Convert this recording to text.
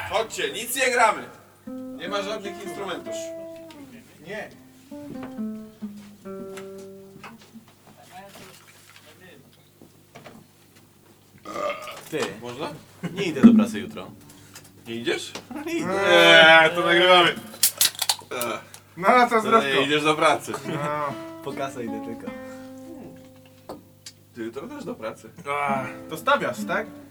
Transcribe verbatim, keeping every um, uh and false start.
Chodźcie, nic nie gramy. Nie ma żadnych instrumentów. Nie. Ty, Można? nie idę do pracy jutro. Nie idziesz? Nie idę. Eee, to nagrywamy. Eee, No, no to to zdrowko. nie idziesz do pracy. No. Po kasę idę tylko. Ty jutro też do pracy. To stawiasz, tak?